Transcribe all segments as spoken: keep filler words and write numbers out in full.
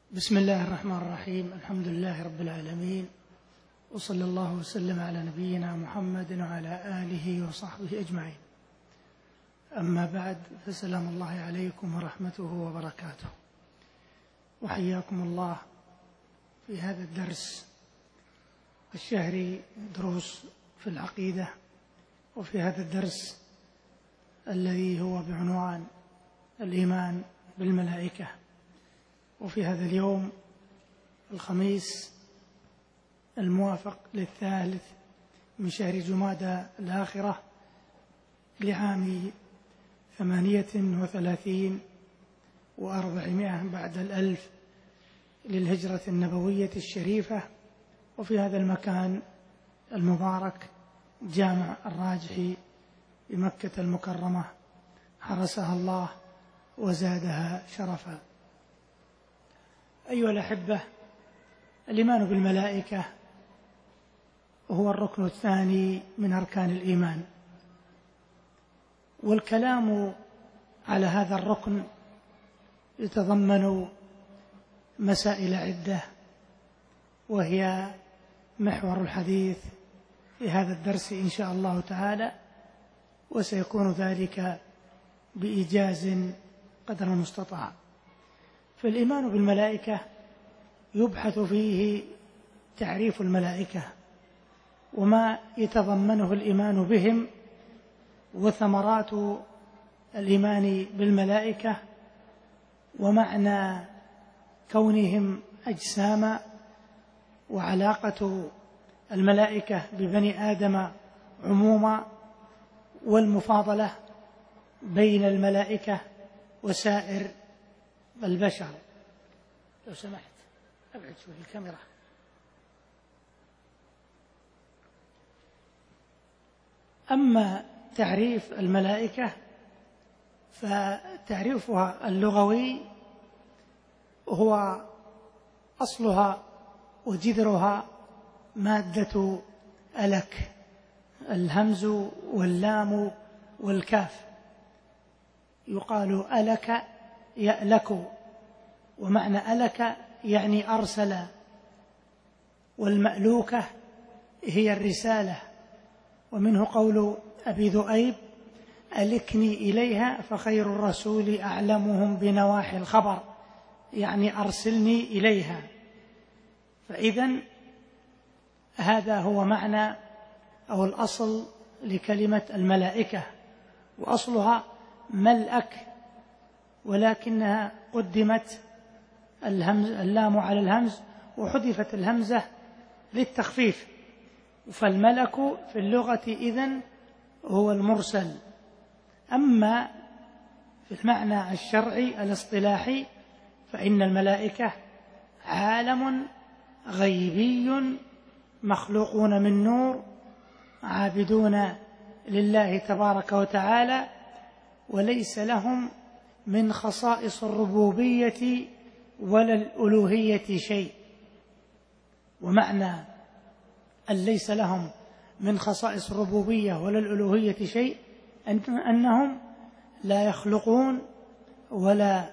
بسم الله الرحمن الرحيم. الحمد لله رب العالمين، وصلى الله وسلم على نبينا محمد وعلى آله وصحبه أجمعين. أما بعد، فسلام الله عليكم ورحمته وبركاته، وحياكم الله في هذا الدرس الشهري، دروس في العقيدة، وفي هذا الدرس الذي هو بعنوان الإيمان بالملائكة. وفي هذا اليوم الخميس الموافق للثالث من شهر جمادى الآخرة لعام ثمانية وثلاثين وأربعمائة بعد الألف للهجرة النبوية الشريفة، وفي هذا المكان المبارك جامع الراجحي بمكة المكرمة، حرسها الله وزادها شرفا. أيها الأحبة، الإيمان بالملائكة هو الركن الثاني من أركان الإيمان، والكلام على هذا الركن يتضمن مسائل عدة، وهي محور الحديث في هذا الدرس إن شاء الله تعالى، وسيكون ذلك بإيجاز قدر المستطاع. فالإيمان بالملائكة يبحث فيه تعريف الملائكة وما يتضمنه الإيمان بهم، وثمرات الإيمان بالملائكة، ومعنى كونهم أجساما، وعلاقة الملائكة ببني آدم عموما، والمفاضلة بين الملائكة وسائر البشر. لو سمحت أبعد شوي الكاميرا. أما تعريف الملائكة فتعريفها اللغوي هو أصلها وجذرها مادة ألك، الهمز واللام والكاف، يقال ألك يألك، ومعنى ألك يعني أرسل، والمألوكة هي الرسالة. ومنه قول أبي ذؤيب: ألكني إليها فخير الرسول أعلمهم بنواحي الخبر، يعني أرسلني إليها. فإذن هذا هو معنى أو الأصل لكلمة الملائكة، وأصلها ملأك، ولكنها قدمت الهمز اللام على الهمز، وحذفت الهمزة للتخفيف. فالملك في اللغة إذن هو المرسل. أما في المعنى الشرعي الاصطلاحي فإن الملائكة عالم غيبي مخلوقون من نور، عابدون لله تبارك وتعالى، وليس لهم من خصائص الربوبية ولا الألوهية شيء. ومعنى أن ليس لهم من خصائص الربوبية ولا الألوهية شيء أنهم لا يخلقون ولا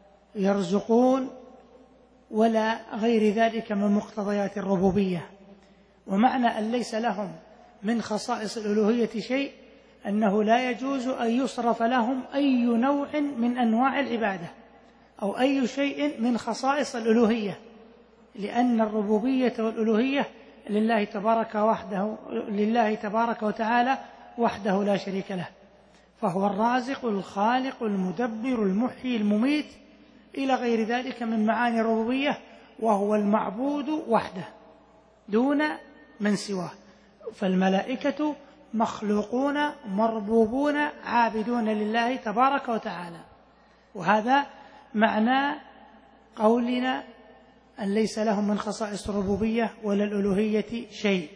يرزقون ولا غير ذلك من مقتضيات الربوبية. ومعنى أن ليس لهم من خصائص الألوهية شيء أنه لا يجوز أن يصرف لهم أي نوع من أنواع العبادة أو أي شيء من خصائص الألوهية، لأن الربوبية والألوهية لله تبارك وحده لله تبارك وتعالى وحده لا شريك له، فهو الرازق الخالق المدبر المحيي المميت إلى غير ذلك من معاني الربوبية، وهو المعبود وحده دون من سواه. فالملائكة مخلوقون مربوبون عابدون لله تبارك وتعالى، وهذا معنى قولنا أن ليس لهم من خصائص الربوبية ولا الألوهية شيء.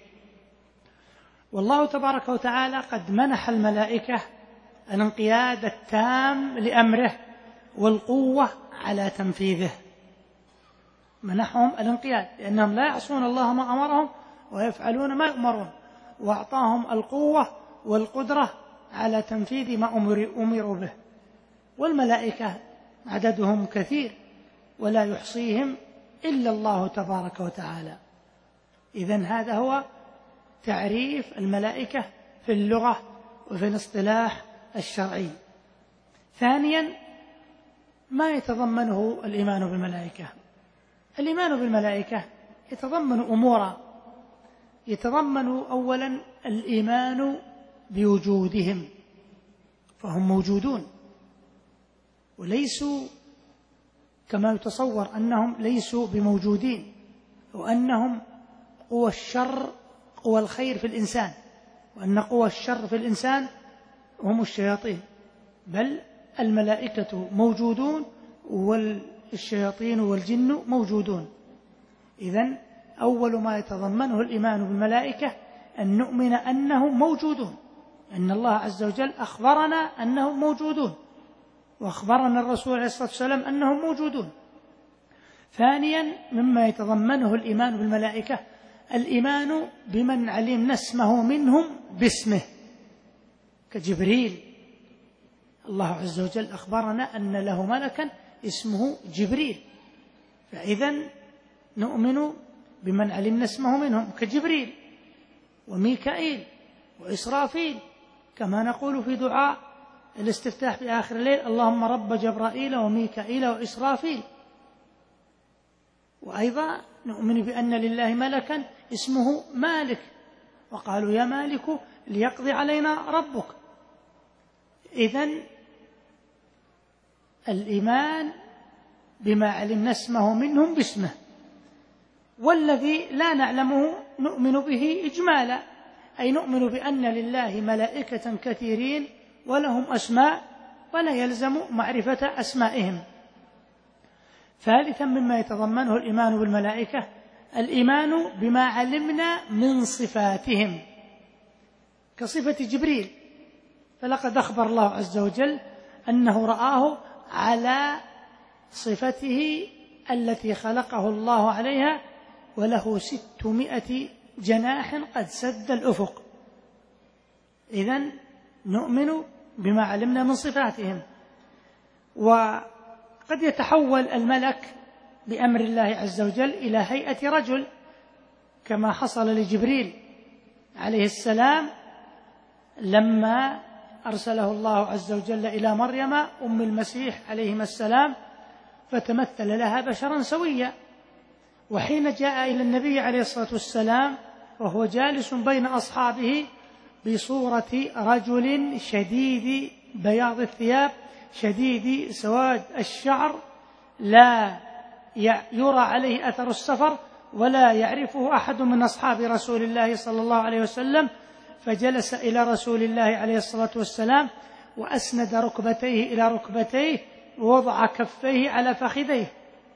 والله تبارك وتعالى قد منح الملائكة الانقياد التام لأمره والقوة على تنفيذه. منحهم الانقياد لأنهم لا يعصون الله ما أمرهم ويفعلون ما يؤمرون، وأعطاهم القوة والقدرة على تنفيذ ما أمروا به. والملائكة عددهم كثير، ولا يحصيهم إلا الله تبارك وتعالى. إذن هذا هو تعريف الملائكة في اللغة وفي الاصطلاح الشرعي. ثانيا، ما يتضمنه الإيمان بالملائكة. الإيمان بالملائكة يتضمن أمورا. يتضمن أولا الإيمان بوجودهم، فهم موجودون وليسوا كما يتصور أنهم ليسوا بموجودين، وأنهم قوى الشر قوى الخير في الإنسان، وأن قوى الشر في الإنسان هم الشياطين، بل الملائكة موجودون والشياطين والجن موجودون. إذن أول ما يتضمنه الإيمان بالملائكة أن نؤمن أنهم موجودون، أن الله عز وجل أخبرنا أنهم موجودون، وأخبرنا الرسول عليه الصلاة والسلام أنهم موجودون. ثانيا، مما يتضمنه الإيمان بالملائكة الإيمان بمن علمنا اسمه منهم باسمه، كجبريل. الله عز وجل أخبرنا أن له ملكا اسمه جبريل، فإذن نؤمن بمن علمنا اسمه منهم كجبريل وميكائيل وإسرافيل، كما نقول في دعاء الاستفتاح في آخر الليل: اللهم رب جبرائيل وميكائيل وإسرافيل. وأيضا نؤمن بأن لله ملكا اسمه مالك، وقالوا يا مالك ليقضي علينا ربك. إذن الإيمان بما علمنا اسمه منهم باسمه، والذي لا نعلمه نؤمن به إجمالا، أي نؤمن بأن لله ملائكة كثيرين ولهم أسماء ولا يلزم معرفة أسمائهم. ثالثا، مما يتضمنه الإيمان بالملائكة الإيمان بما علمنا من صفاتهم، كصفة جبريل، فلقد أخبر الله عز وجل أنه رآه على صفته التي خلقه الله عليها، وله ستمائة جناح قد سد الأفق. إذن نؤمن بما علمنا من صفاتهم. وقد يتحول الملك بأمر الله عز وجل إلى هيئة رجل، كما حصل لجبريل عليه السلام لما أرسله الله عز وجل إلى مريم أم المسيح عليهما السلام، فتمثل لها بشرا سويا. وحين جاء إلى النبي عليه الصلاة والسلام وهو جالس بين أصحابه بصورة رجل شديد بياض الثياب شديد سواد الشعر، لا يرى عليه أثر السفر ولا يعرفه أحد من أصحاب رسول الله صلى الله عليه وسلم، فجلس إلى رسول الله عليه الصلاة والسلام وأسند ركبتيه إلى ركبتيه ووضع كفيه على فخذيه.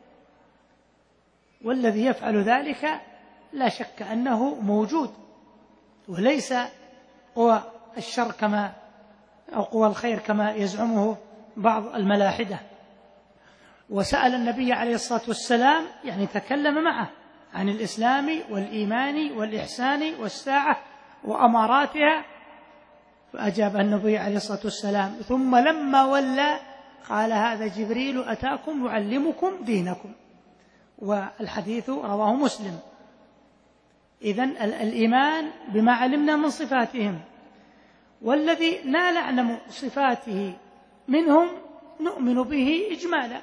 والذي يفعل ذلك لا شك أنه موجود، وليس قوى الشر كما أو قوى الخير كما يزعمه بعض الملاحدة. وسأل النبي عليه الصلاة والسلام، يعني تكلم معه عن الإسلام والإيمان والإحسان والساعة وأماراتها، فأجاب النبي عليه الصلاة والسلام. ثم لما ولى قال: هذا جبريل أتاكم يعلمكم دينكم. والحديث رواه مسلم. إذن الإيمان بما علمنا من صفاتهم، والذي لا نعلم صفاته منهم نؤمن به إجمالا.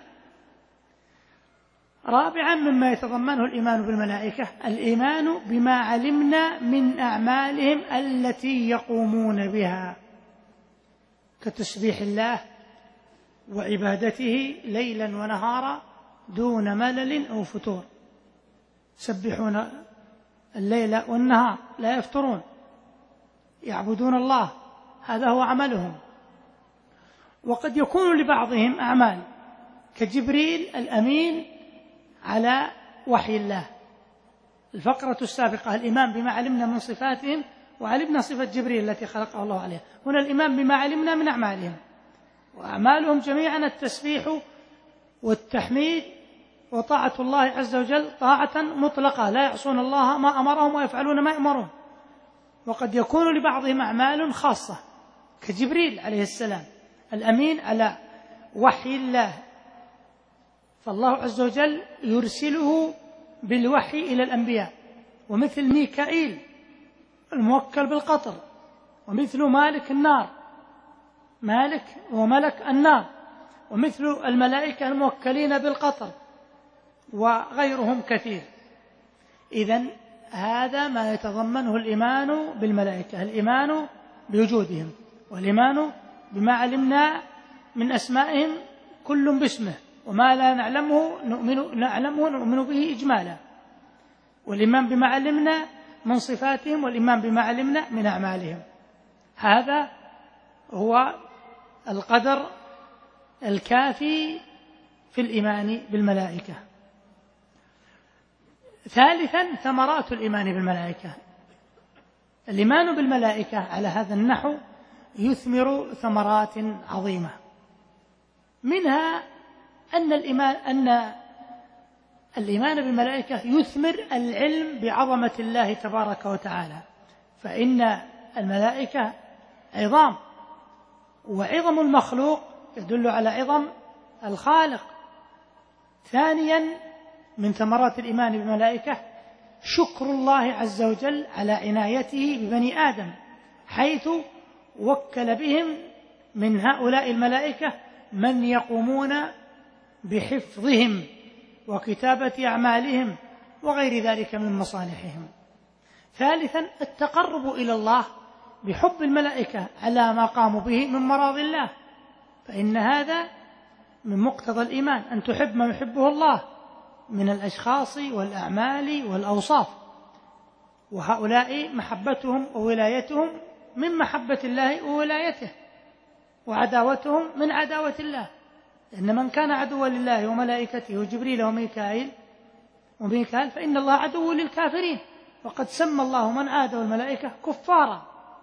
رابعا، مما يتضمنه الإيمان بالملائكة الإيمان بما علمنا من أعمالهم التي يقومون بها، كتسبيح الله وعبادته ليلا ونهارا دون ملل أو فتور، يسبحون الليل والنهار لا يفترون، يعبدون الله، هذا هو عملهم. وقد يكون لبعضهم أعمال كجبريل الأمين على وحي الله. الفقرة السابقة الإيمان بما علمنا من صفاتهم، وعلمنا صفة جبريل التي خلقه الله عليها. هنا الإيمان بما علمنا من أعمالهم، وأعمالهم جميعا التسبيح والتحميد وطاعة الله عز وجل طاعة مطلقة، لا يعصون الله ما أمرهم ويفعلون ما يأمرون. وقد يكون لبعضهم أعمال خاصة كجبريل عليه السلام الأمين على وحي الله، فالله عز وجل يرسله بالوحي إلى الأنبياء، ومثل ميكائيل الموكل بالقطر، ومثل مالك النار مالك وملك النار، ومثل الملائكة الموكلين بالقطر، وغيرهم كثير. إذن هذا ما يتضمنه الإيمان بالملائكة، الإيمان بوجودهم، والإيمان بما علمنا من أسمائهم كل باسمه، وما لا نعلمه نؤمن, نعلمه نؤمن به إجمالا، والإيمان بما علمنا من صفاتهم، والإيمان بما علمنا من أعمالهم. هذا هو القدر الكافي في الإيمان بالملائكة. ثالثا ثمرات الإيمان بالملائكة. الإيمان بالملائكة على هذا النحو يثمر ثمرات عظيمة، منها أن الإيمان أن الإيمان بالملائكة يثمر العلم بعظمة الله تبارك وتعالى، فإن الملائكة عظام، وعظم المخلوق يدل على عظم الخالق. ثانيا من ثمرات الإيمان بالملائكة شكر الله عز وجل على عنايته ببني آدم، حيث وكل بهم من هؤلاء الملائكة من يقومون بحفظهم وكتابة أعمالهم وغير ذلك من مصالحهم. ثالثا التقرب إلى الله بحب الملائكة على ما قاموا به من مراضي الله، فإن هذا من مقتضى الإيمان أن تحب ما يحبه الله من الأشخاص والأعمال والأوصاف، وهؤلاء محبتهم وولايتهم من محبة الله وولايته، وعداوتهم من عداوة الله، لأن من كان عدوا لله وملائكته وجبريل وميكائيل وميكال فإن الله عدو للكافرين، وقد سمى الله من عادوا الملائكة كفارا.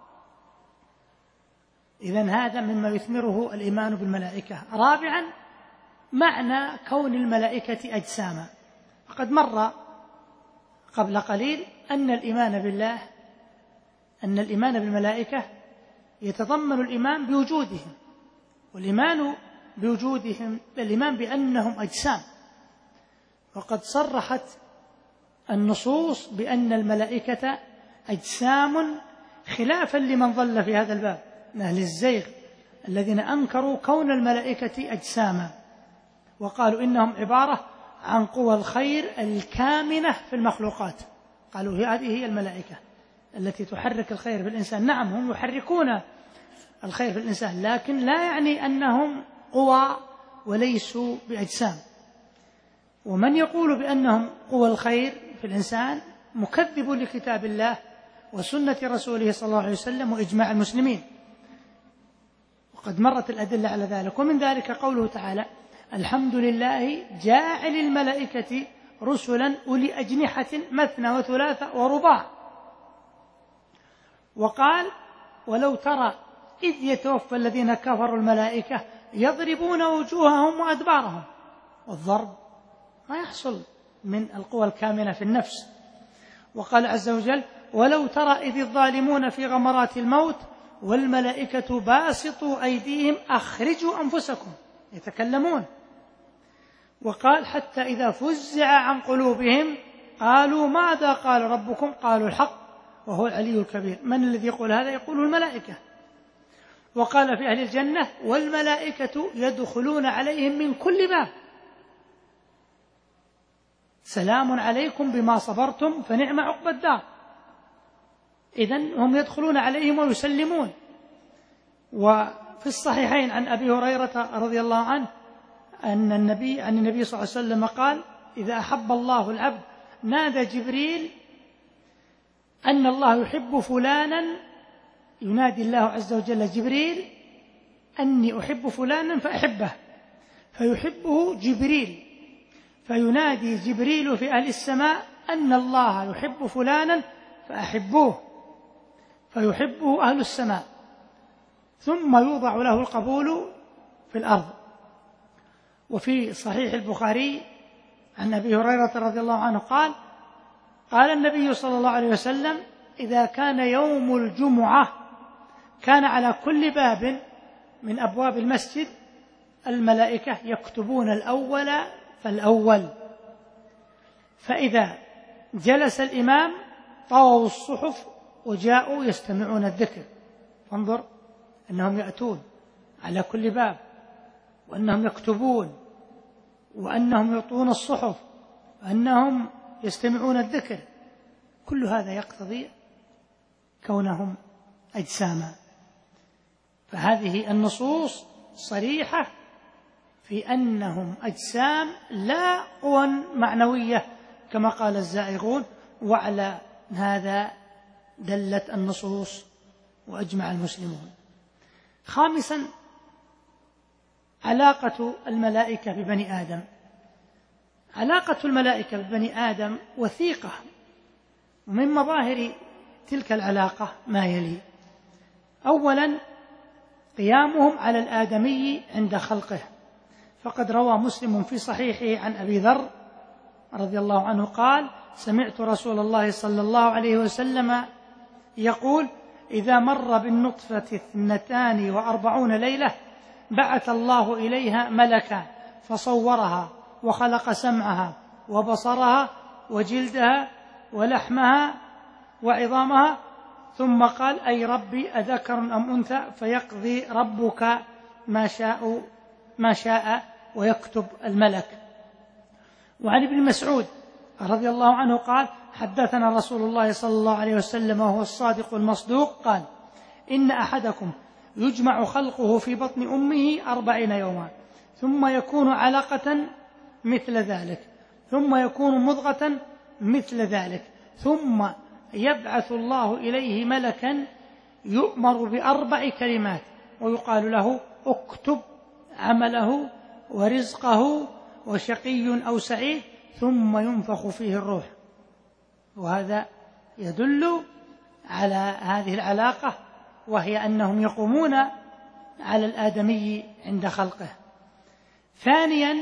إذن هذا مما يثمره الإيمان بالملائكة. رابعا معنى كون الملائكة أجساما. وقد مر قبل قليل أن الإيمان بالله أن الإيمان بالملائكة يتضمن الإيمان بوجودهم، والإيمان بوجودهم الإيمان بأنهم أجسام، وقد صرحت النصوص بأن الملائكة أجسام، خلافا لمن ضل في هذا الباب من أهل الزيغ الذين أنكروا كون الملائكة أجساما، وقالوا إنهم عبارة عن قوى الخير الكامنة في المخلوقات. قالوا هذه هي الملائكة التي تحرك الخير في الإنسان. نعم هم يحركون الخير في الإنسان، لكن لا يعني أنهم قوى وليسوا بأجسام. ومن يقول بأنهم قوى الخير في الإنسان مكذب لكتاب الله وسنة رسوله صلى الله عليه وسلم وإجماع المسلمين، وقد مرت الأدلة على ذلك. ومن ذلك قوله تعالى: الحمد لله جاعل الملائكة رسلا أولي أجنحة مثنى وثلاث ورباع. وقال: ولو ترى إذ يتوفى الذين كفروا الملائكة يضربون وجوههم وأدبارهم. والضرب ما يحصل من القوى الكامنة في النفس. وقال عز وجل: ولو ترى إذ الظالمون في غمرات الموت والملائكة باسطوا أيديهم أخرجوا أنفسكم، يتكلمون. وقال: حتى إذا فزع عن قلوبهم قالوا ماذا قال ربكم؟ قالوا الحق وهو العلي الكبير. من الذي يقول هذا؟ يقول الملائكة. وقال في أهل الجنة: والملائكة يدخلون عليهم من كل باب سلام عليكم بما صبرتم فنعم عقبى الدار. إذن هم يدخلون عليهم ويسلمون. وفي الصحيحين عن أبي هريرة رضي الله عنه أن النبي عن النبي صلى الله عليه وسلم قال: إذا أحب الله العبد نادى جبريل أن الله يحب فلانا، ينادي الله عز وجل جبريل أني أحب فلانا فأحبه، فيحبه جبريل، فينادي جبريل في أهل السماء أن الله يحب فلانا فأحبوه، فيحبه أهل السماء، ثم يوضع له القبول في الأرض. وفي صحيح البخاري عن أبي هريرة رضي الله عنه قال: قال النبي صلى الله عليه وسلم: إذا كان يوم الجمعة كان على كل باب من أبواب المسجد الملائكة يكتبون الأول فالأول. فإذا جلس الإمام طووا الصحف وجاءوا يستمعون الذكر. فانظر أنهم يأتون على كل باب، وأنهم يكتبون، وأنهم يعطون الصحف، وأنهم يستمعون الذكر. كل هذا يقتضي كونهم أجساما. فهذه النصوص صريحة في أنهم أجسام لا قوى معنوية كما قال الزائغون، وعلى هذا دلت النصوص وأجمع المسلمون. خامسا، علاقة الملائكة ببني آدم. علاقة الملائكة ببني آدم وثيقة، ومن مظاهر تلك العلاقة ما يلي: أولا، قيامهم على الآدمي عند خلقه، فقد روى مسلم في صحيحه عن أبي ذر رضي الله عنه قال: سمعت رسول الله صلى الله عليه وسلم يقول: إذا مر بالنطفة اثنتان وأربعون ليلة بعث الله إليها ملكا فصورها وخلق سمعها وبصرها وجلدها ولحمها وعظامها، ثم قال: أي ربي أذكر أم أنثى؟ فيقضي ربك ما شاء ما شاء ويكتب الملك. وعن ابن مسعود رضي الله عنه قال: حدثنا رسول الله صلى الله عليه وسلم وهو الصادق المصدوق قال: إن أحدكم يجمع خلقه في بطن أمه أربعين يوما ثم يكون علقة مثل ذلك ثم يكون مضغة مثل ذلك ثم يبعث الله إليه ملكا يؤمر بأربع كلمات ويقال له: اكتب عمله ورزقه وشقي أو سعيد، ثم ينفخ فيه الروح. وهذا يدل على هذه العلاقة، وهي أنهم يقومون على الآدمي عند خلقه. ثانيا،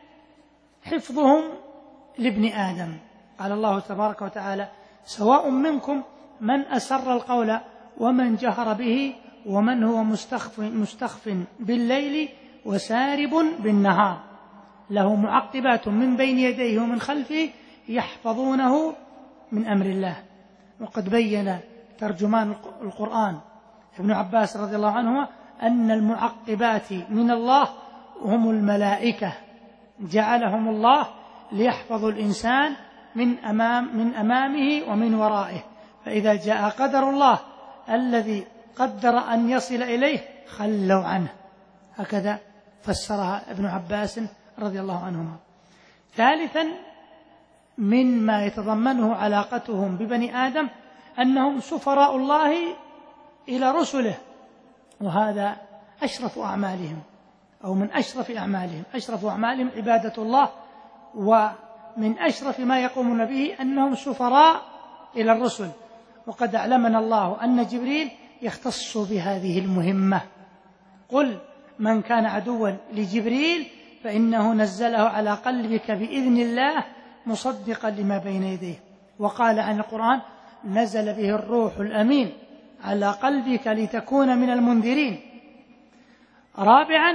حفظهم لابن آدم. قال الله تبارك وتعالى: سواء منكم من أسر القول ومن جهر به ومن هو مستخف, مستخف بالليل وسارب بالنهار، له معقبات من بين يديه ومن خلفه يحفظونه من أمر الله. وقد بين ترجمان القرآن ابن عباس رضي الله عنهما أن المعقبات من الله هم الملائكة، جعلهم الله ليحفظوا الإنسان من أمام من أمامه ومن ورائه، فإذا جاء قدر الله الذي قدر أن يصل إليه خلوا عنه. هكذا فسرها ابن عباس رضي الله عنهما. ثالثا، مما يتضمنه علاقتهم ببني آدم أنهم سفراء الله إلى رسله، وهذا أشرف أعمالهم أو من أشرف أعمالهم. أشرف أعمالهم عبادة الله، ومن أشرف ما يقومون به أنهم سفراء إلى الرسل. وقد أعلمنا الله أن جبريل يختص بهذه المهمة: قل من كان عدوا لجبريل فإنه نزله على قلبك بإذن الله مصدقا لما بين يديه. وقال عن القرآن: نزل به الروح الأمين على قلبك لتكون من المنذرين. رابعا،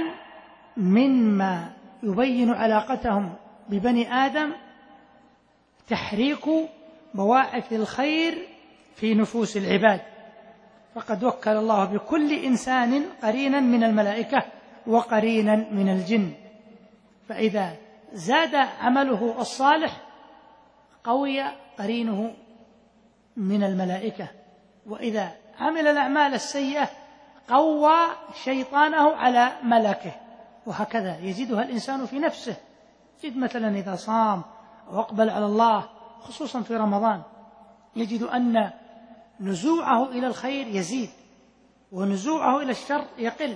مما يبين علاقتهم ببني آدم تحريك بواعث الخير في نفوس العباد، فقد وكل الله بكل إنسان قرينا من الملائكة وقرينا من الجن، فإذا زاد عمله الصالح قوي قرينه من الملائكة، وإذا عمل الأعمال السيئة قوى شيطانه على ملكه. وهكذا يجدها الإنسان في نفسه. يجد مثلا إذا صام وأقبل على الله خصوصا في رمضان يجد أن نزوعه إلى الخير يزيد ونزوعه إلى الشر يقل.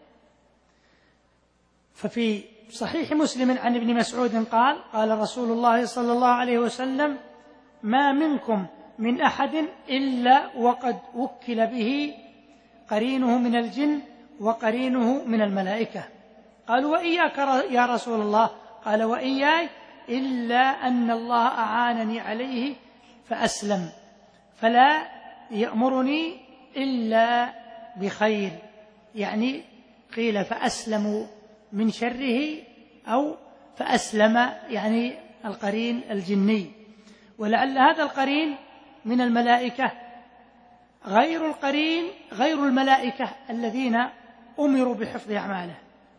ففي صحيح مسلم عن ابن مسعود قال: قال رسول الله صلى الله عليه وسلم: ما منكم من أحد إلا وقد وكل به قرينه من الجن وقرينه من الملائكة. قالوا: وإياك يا رسول الله؟ قال: وإياي، إلا أن الله أعانني عليه فأسلم، فلا يأمرني إلا بخير. يعني قيل فأسلموا من شره أو فأسلم، يعني القرين الجني. ولعل هذا القرين من الملائكة غير القرين غير الملائكة الذين أمروا بحفظ أعماله،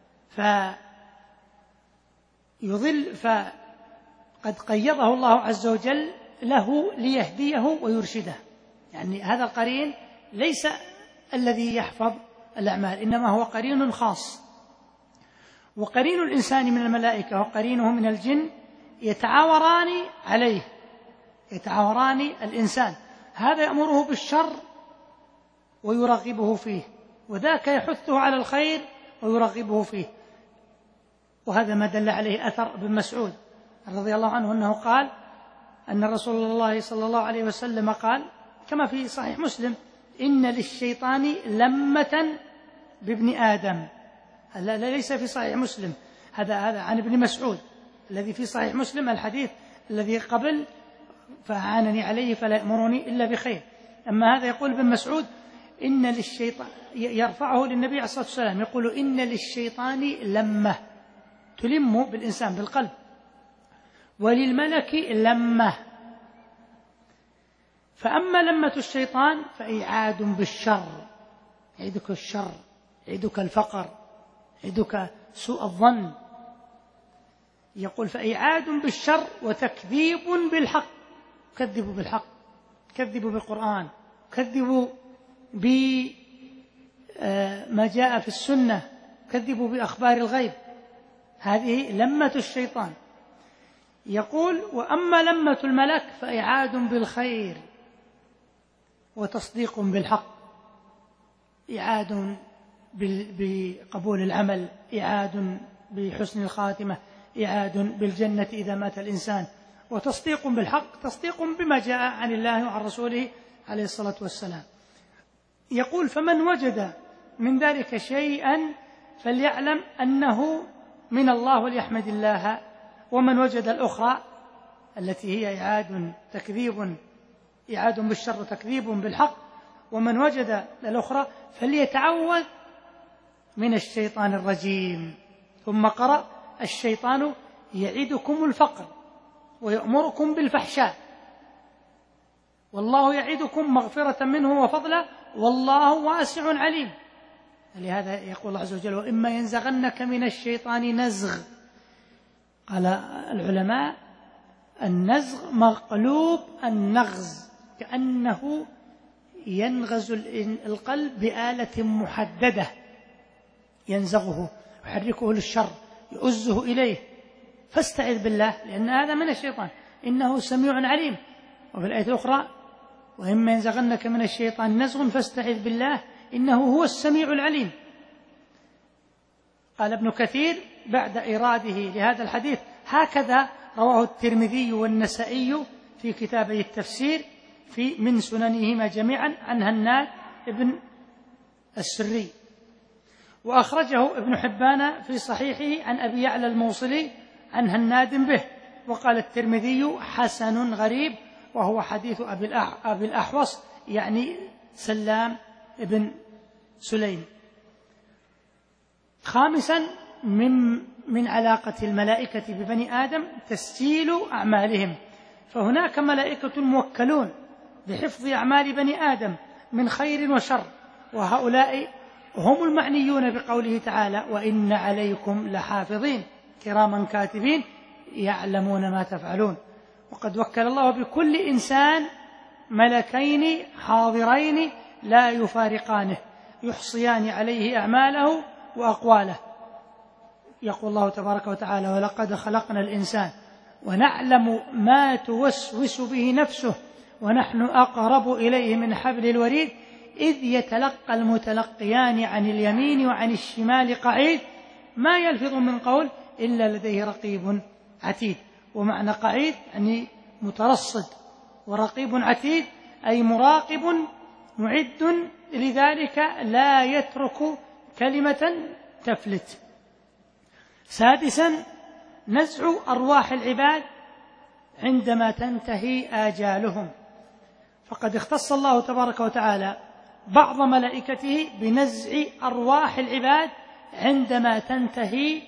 فيضل فقد قيضه الله عز وجل له ليهديه ويرشده. يعني هذا القرين ليس الذي يحفظ الأعمال، إنما هو قرين خاص. وقرين الإنسان من الملائكة وقرينه من الجن يتعاوران عليه، يتعاوران الإنسان، هذا يأمره بالشر ويرغبه فيه، وذاك يحثه على الخير ويرغبه فيه. وهذا ما دل عليه أثر ابن مسعود رضي الله عنه أنه قال أن رسول الله صلى الله عليه وسلم قال كما في صحيح مسلم: إن للشيطان لمة بابن آدم. هذا ليس في صحيح مسلم، هذا هذا عن ابن مسعود. الذي في صحيح مسلم الحديث الذي قبل: فأعانني عليه فلا يأمرني إلا بخير. أما هذا يقول ابن مسعود إن للشيطان، يرفعه للنبي عليه الصلاة والسلام، يقول: إن للشيطان لمة، تلم بالإنسان بالقلب، وللملك لمة. فأما لمة الشيطان فإيعاد بالشر، يعيدك الشر، يعيدك الفقر، يعيدك سوء الظن. يقول: فإيعاد بالشر وتكذيب بالحق، كذبوا بالحق، كذبوا بالقرآن، كذبوا بما جاء في السنة، كذبوا بأخبار الغيب. هذه لمة الشيطان. يقول: وأما لمة الملك فإعاد بالخير وتصديق بالحق، إعاد بقبول العمل، إعاد بحسن الخاتمة، إعاد بالجنة إذا مات الإنسان، وتصديق بالحق، تصديق بما جاء عن الله وعن رسوله عليه الصلاة والسلام. يقول: فمن وجد من ذلك شيئا فليعلم أنه من الله وليحمد الله، ومن وجد الأخرى التي هي إعاد تكذيب، إعاد بالشر تكذيب بالحق، ومن وجد الأخرى فليتعوذ من الشيطان الرجيم. ثم قرأ: الشيطان يعدكم الفقر ويأمركم بالفحشاء والله يعدكم مغفرة منه وفضلا والله واسع عليم. لهذا يقول الله عز وجل: وإما ينزغنك من الشيطان نزغ. قال العلماء: النزغ مقلوب النغز، كأنه ينغز القلب بآلة محددة، ينزغه يحركه للشر، يؤزه إليه. فاستعذ بالله، لأن هذا من الشيطان، إنه سميع عليم. وفي الآية الأخرى: وإما ينزغنك من الشيطان نزغ فاستعذ بالله إنه هو السميع العليم. قال ابن كثير بعد إراده لهذا الحديث: هكذا رواه الترمذي والنسائي في كتابي التفسير في من سننهما جميعا عن هناد ابن السري، وأخرجه ابن حبان في صحيحه عن أبي يعلى الموصلي عن هناد به. وقال الترمذي: حسن غريب، وهو حديث أبي الأحوص، يعني سلام ابن سليم. خامسا من من علاقة الملائكة ببني آدم تسجيل أعمالهم، فهناك ملائكة موكلون بحفظ أعمال بني آدم من خير وشر، وهؤلاء هم المعنيون بقوله تعالى: وإن عليكم لحافظين كراما كاتبين يعلمون ما تفعلون. وقد وكل الله بكل إنسان ملكين حاضرين لا يفارقانه يحصيان عليه أعماله وأقواله. يقول الله تبارك وتعالى: ولقد خلقنا الإنسان ونعلم ما توسوس به نفسه ونحن أقرب إليه من حبل الوريد إذ يتلقى المتلقيان عن اليمين وعن الشمال قعيد ما يلفظ من قول إلا لديه رقيب عتيد. ومعنى قعيد يعني مترصد، ورقيب عتيد أي مراقب معد لذلك لا يترك كلمة تفلت. سادسا نزع أرواح العباد عندما تنتهي آجالهم، فقد اختص الله تبارك وتعالى بعض ملائكته بنزع أرواح العباد عندما تنتهي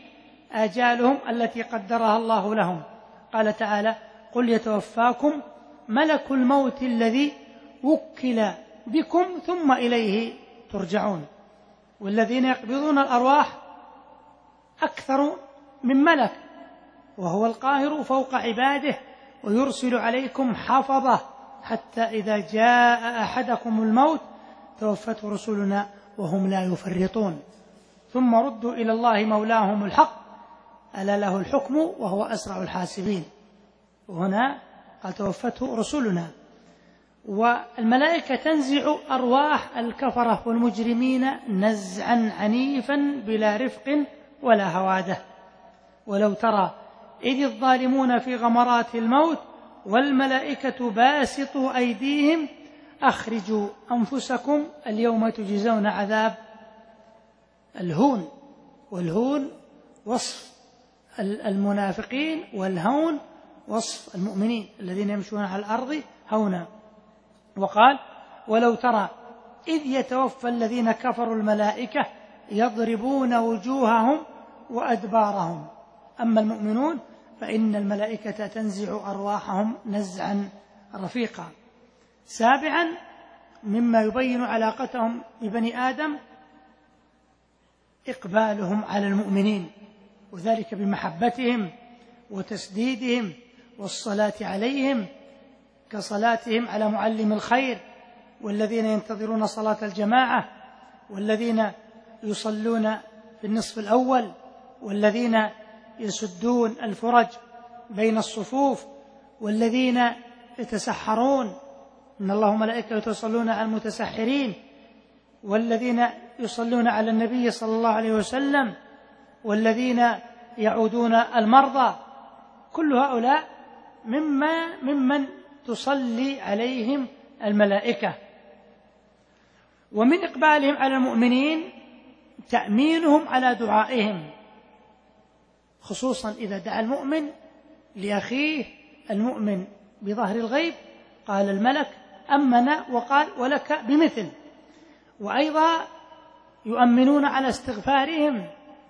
آجالهم التي قدرها الله لهم. قال تعالى: قل يتوفاكم ملك الموت الذي وكل بكم ثم إليه ترجعون. والذين يقبضون الأرواح أكثر من ملك، وهو القاهر فوق عباده ويرسل عليكم حفظة حتى إذا جاء أحدكم الموت توفته رسلنا وهم لا يفرطون ثم ردوا إلى الله مولاهم الحق ألا له الحكم وهو أسرع الحاسبين. وهنا قال توفته رسلنا. والملائكة تنزع أرواح الكفرة والمجرمين نزعا عنيفا بلا رفق ولا هوادة. ولو ترى إذ الظالمون في غمرات الموت والملائكة باسطوا أيديهم أخرجوا أنفسكم اليوم تجزون عذاب الهون. والهون وصف المنافقين، والهون وصف المؤمنين الذين يمشون على الأرض هونا. وقال: ولو ترى إذ يتوفى الذين كفروا الملائكة يضربون وجوههم وأدبارهم. أما المؤمنون فإن الملائكة تنزع أرواحهم نزعا رفيقا. سابعا مما يبين علاقتهم ببني آدم إقبالهم على المؤمنين، وذلك بمحبتهم وتسديدهم والصلاة عليهم كصلاتهم على معلم الخير، والذين ينتظرون صلاة الجماعة، والذين يصلون في النصف الأول، والذين يسدون الفرج بين الصفوف، والذين يتسحرون إن الله وملائكته يصلون على المتسحرين، والذين يصلون على النبي صلى الله عليه وسلم، والذين يعودون المرضى. كل هؤلاء مما ممن تصلي عليهم الملائكة. ومن إقبالهم على المؤمنين تأمينهم على دعائهم، خصوصا إذا دعا المؤمن لأخيه المؤمن بظهر الغيب قال الملك أمن وقال ولك بمثل. وأيضا يؤمنون على استغفارهم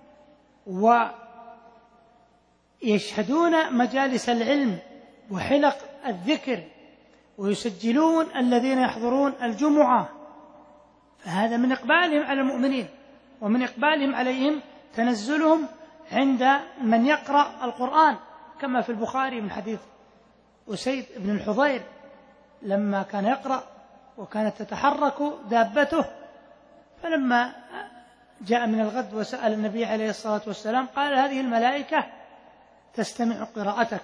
ويشهدون مجالس العلم وحلق الذكر ويسجلون الذين يحضرون الجمعة. فهذا من إقبالهم على المؤمنين. ومن إقبالهم عليهم تنزلهم عند من يقرأ القرآن، كما في البخاري من حديث أسيد بن الحضير لما كان يقرأ وكانت تتحرك دابته، فلما جاء من الغد وسأل النبي عليه الصلاة والسلام قال: هذه الملائكة تستمع قراءتك.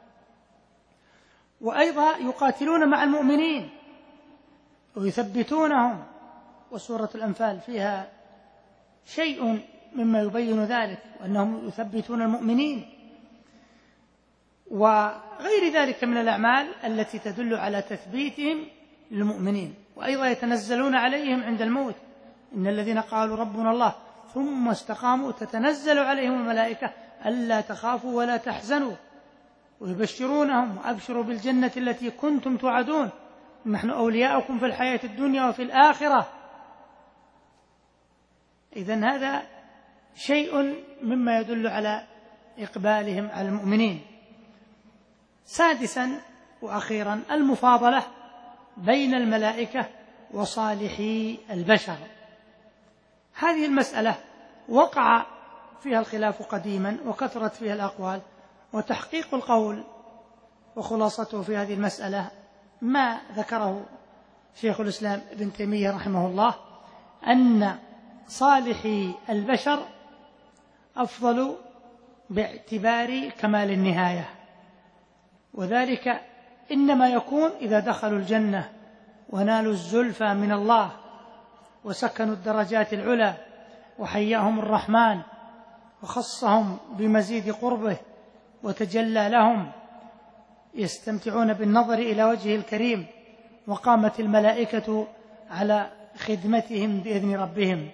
وأيضا يقاتلون مع المؤمنين ويثبتونهم، وسورة الأنفال فيها شيء مما يبين ذلك، وأنهم يثبتون المؤمنين وغير ذلك من الأعمال التي تدل على تثبيتهم للمؤمنين. وأيضا يتنزلون عليهم عند الموت إن الذين قالوا ربنا الله ثم استقاموا تتنزل عليهم الملائكة ألا تخافوا ولا تحزنوا ويبشرونهم: وأبشروا بالجنة التي كنتم توعدون نحن أولياؤكم في الحياة الدنيا وفي الآخرة. إذن هذا شيء مما يدل على إقبالهم على المؤمنين. سادسا وأخيرا المفاضلة بين الملائكة وصالحي البشر. هذه المسألة وقع فيها الخلاف قديما وكثرت فيها الأقوال، وتحقيق القول وخلاصته في هذه المسألة ما ذكره شيخ الإسلام ابن تيمية رحمه الله، أن صالحي البشر أفضل باعتبار كمال النهاية، وذلك إنما يكون إذا دخلوا الجنة ونالوا الزلفى من الله وسكنوا الدرجات العلى وحياهم الرحمن وخصهم بمزيد قربه وتجلى لهم، يستمتعون بالنظر إلى وجهه الكريم، وقامت الملائكة على خدمتهم بإذن ربهم.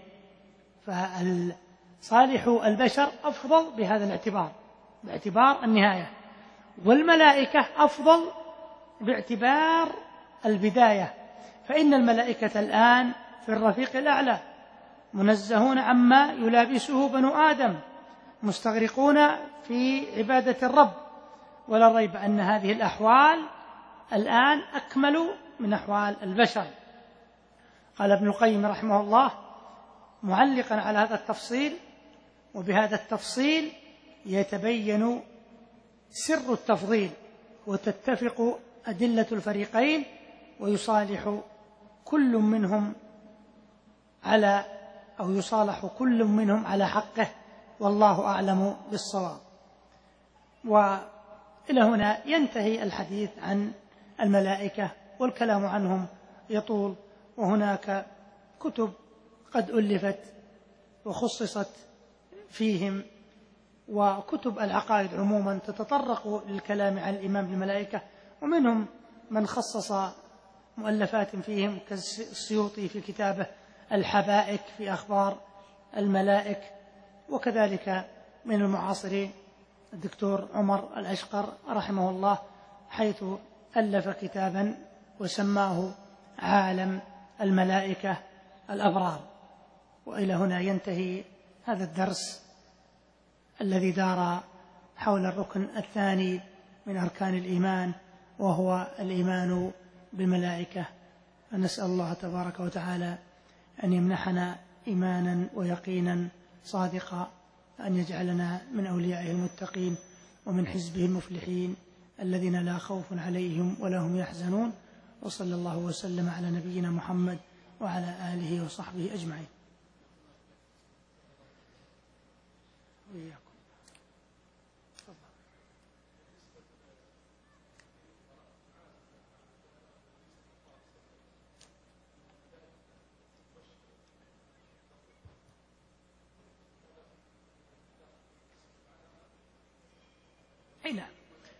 فصالح البشر أفضل بهذا الاعتبار، باعتبار النهاية، والملائكة أفضل باعتبار البداية، فإن الملائكة الآن في الرفيق الأعلى منزهون عما يلابسه بنو آدم مستغرقون في عبادة الرب، ولا ريب أن هذه الأحوال الآن أكمل من أحوال البشر. قال ابن القيم رحمه الله معلقا على هذا التفصيل: وبهذا التفصيل يتبين سر التفضيل وتتفق أدلة الفريقين ويصالح كل منهم على أو يصالح كل منهم على حقه، والله أعلم بالصواب. وإلى هنا ينتهي الحديث عن الملائكة، والكلام عنهم يطول، وهناك كتب قد ألفت وخصصت فيهم، وكتب العقائد عموما تتطرق للكلام عن الإيمان بالملائكة، ومنهم من خصص مؤلفات فيهم كالسيوطي في كتابه الحبائك في أخبار الملائك، وكذلك من المعاصرين الدكتور عمر الأشقر رحمه الله، حيث ألف كتابا وسماه عالم الملائكة الأبرار. وإلى هنا ينتهي هذا الدرس الذي دار حول الركن الثاني من أركان الإيمان، وهو الإيمان بالملائكة. فنسأل الله تبارك وتعالى أن يمنحنا إيمانا ويقينا صادقا، أن يجعلنا من أوليائه المتقين ومن حزبه المفلحين الذين لا خوف عليهم ولا هم يحزنون. وصلى الله وسلم على نبينا محمد وعلى آله وصحبه أجمعين. وإياكم. أي نعم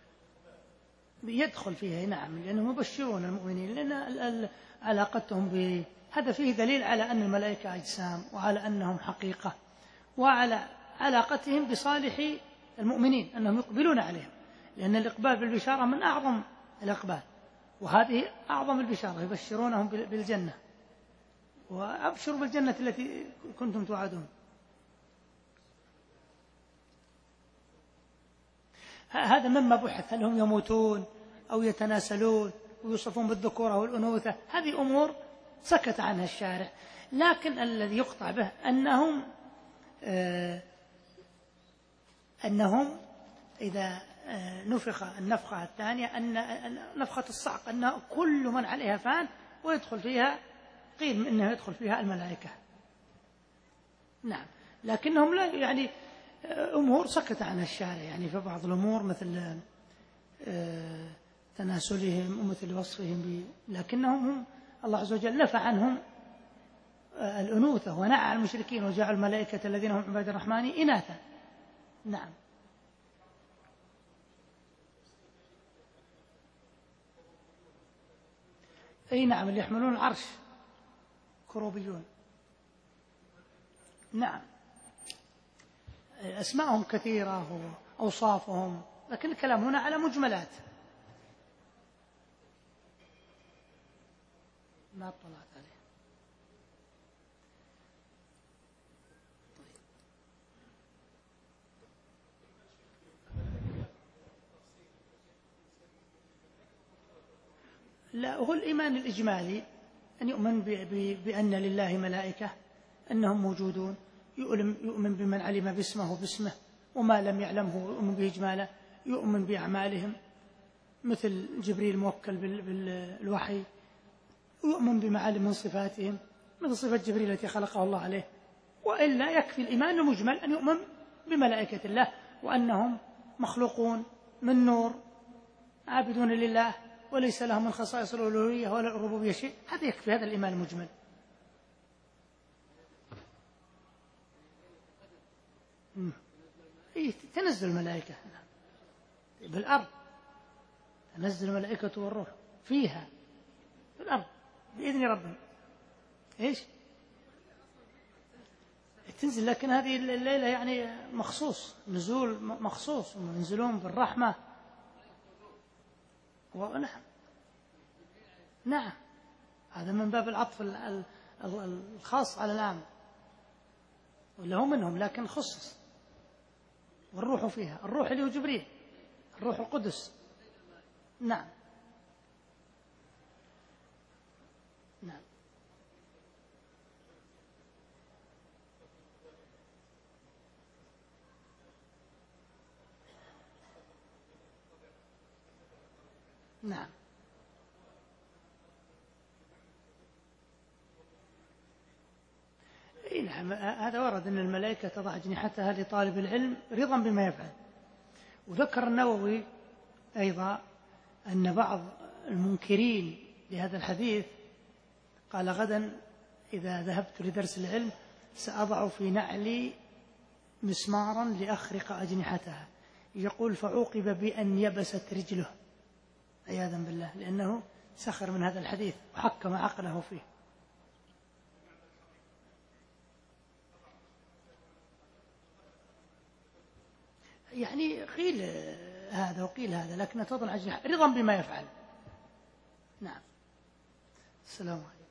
يدخل فيها، نعم، لأنهم يبشرون المؤمنين، لأن علاقتهم بهذا فيه دليل على أن الملائكة أجسام، وعلى أنهم حقيقة، وعلى علاقتهم بصالح المؤمنين أنهم يقبلون عليهم، لأن الإقبال بالبشارة من أعظم الإقبال، وهذه أعظم البشارة، يبشرونهم بالجنة، وأبشروا بالجنة التي كنتم توعدون. هذا مما بحث، هل هم يموتون أو يتناسلون ويوصفون بالذكورة والأنوثة، هذه أمور سكت عنها الشارع، لكن الذي يقطع به أنهم آه أنهم إذا آه نفخ النفخة الثانية أن نفخة الصعق أن كل من عليها فان ويدخل فيها، قيل إنه يدخل فيها الملائكة. نعم، لكنهم لا يعني أمور سكت عنها الشارع، يعني في بعض الأمور مثل تناسلهم ومثل وصفهم، لكنهم هم الله عز وجل نفى عنهم الأنوثة ونعى عن المشركين وجعل الملائكة الذين هم عباد الرحمن إناثا. نعم. أي نعم، اللي يحملون العرش كروبيون. نعم، أسماءهم كثيرة وأوصافهم، لكن الكلام هنا على مجملات. ما اطلعت عليه. لا، هو الإيمان الإجمالي أن يؤمن بأن لله ملائكة، أنهم موجودون، يؤمن بمن علم باسمه باسمه، وما لم يعلمه يؤمن به إجمالا، يؤمن بأعمالهم مثل جبريل موكل بالوحي، ويؤمن بمعالم من صفاتهم مثل صفة جبريل التي خلقه الله عليه. وإلا يكفي الإيمان المجمل أن يؤمن بملائكة الله وأنهم مخلوقون من نور عابدون لله وليس لهم من خصائص الألوهية ولا الربوبية شيء، هذا يكفي، هذا الإيمان المجمل. إيه، تنزل الملائكة بالأرض، تنزل الملائكة والروح فيها بالأرض بإذن ربهم. إيش تنزل، لكن هذه الليلة يعني مخصوص، نزول مخصوص، وينزلون بالرحمة. ونعم، نعم، هذا من باب العطف الخاص على العام، ولا هم منهم لكن خصص. والروح فيها، الروح اللي هو جبريل، الروح القدس. نعم نعم نعم. اي نعم، هذا ورد أن الملائكة تضع أجنحتها لطالب العلم رضا بما يفعل. وذكر النووي أيضا أن بعض المنكرين لهذا الحديث قال: غدا إذا ذهبت لدرس العلم سأضع في نعلي مسمارا لأخرق أجنحتها. يقول: فعوقب بأن يبست رجله عياذا بالله، لأنه سخر من هذا الحديث وحكم عقله فيه. يعني قيل هذا وقيل هذا، لكن تضع أجنحة رضا بما يفعل. نعم. السلام عليكم.